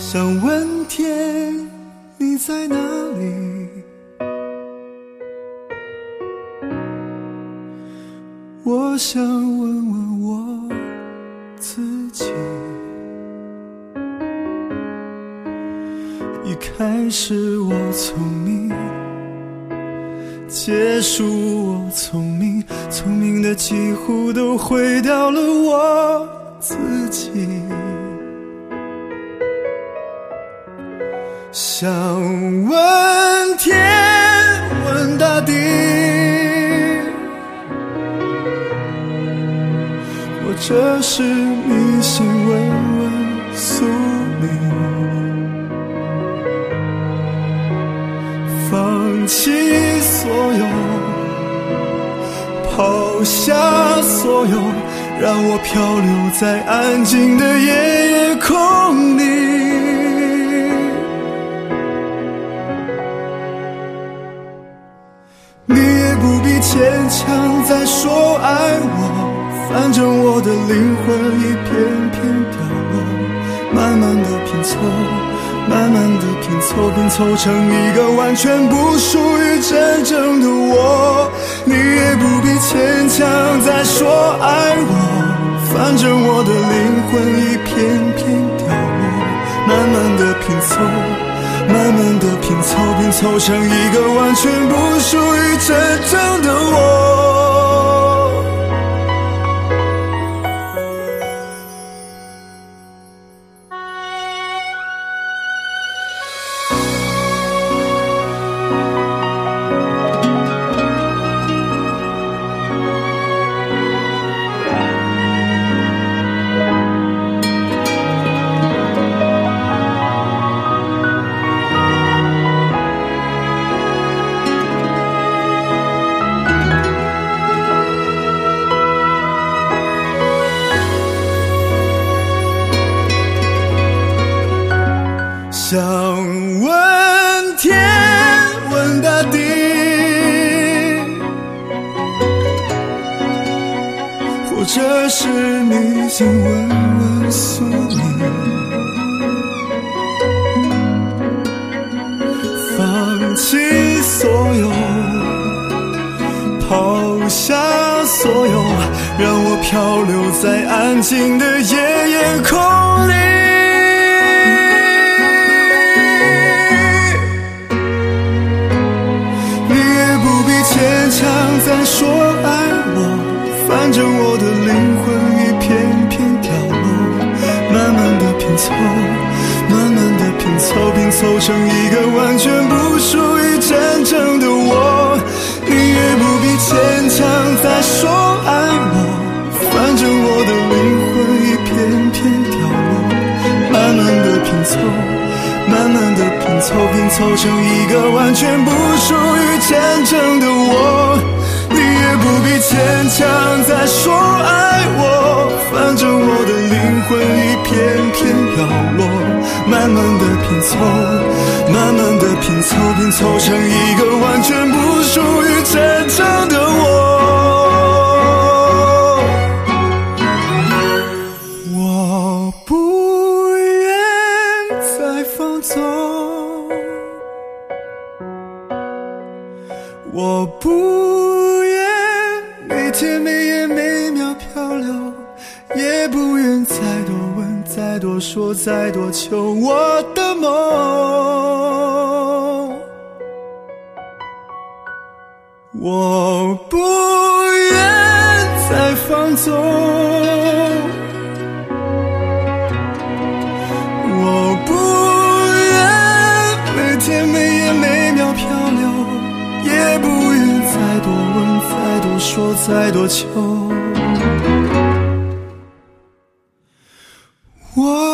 想问天你在哪里，我想问问我自己。一开始我聪明，结束我聪明，聪明的几乎都毁掉了我自己。想问天问大地，或者是迷信问问宿命，放弃所有，抛下所有，让我漂流在安静的夜空里。你也不必牵强再说爱我，反正我的灵魂一片片凋落，慢慢的拼凑，慢慢的拼凑，拼凑成一个完全不属于真正的我。你也不必牵强再说爱我，反正我的灵魂一片片凋落，慢慢的拼凑，慢慢的拼凑，拼凑成一个完全不属于真正的我。想问天问大地，或者是迷信问问宿命，放弃所有，抛下所有，让我漂流在安静的夜空里。再说爱我，反正我的灵魂一片片凋落，慢慢的拼凑，慢慢的拼凑，拼凑成一个完全不属于真正的我。你也不必牵强再说爱我，反正我的灵魂一片片凋落，慢慢的拼凑，慢慢的拼凑，拼凑成一个完全不属于真正的我。你也不必牵强再说爱我，反正我的灵魂一片片凋落，慢慢的拼凑，慢慢的拼凑，拼凑成一个完全不属于真正的我。我不愿再放纵，我不愿每天每夜每秒漂流，也不愿再多问再多说再多求我的梦。我不愿再放纵，我不愿每天每夜每秒漂流，也不愿再多问再多说再多求。我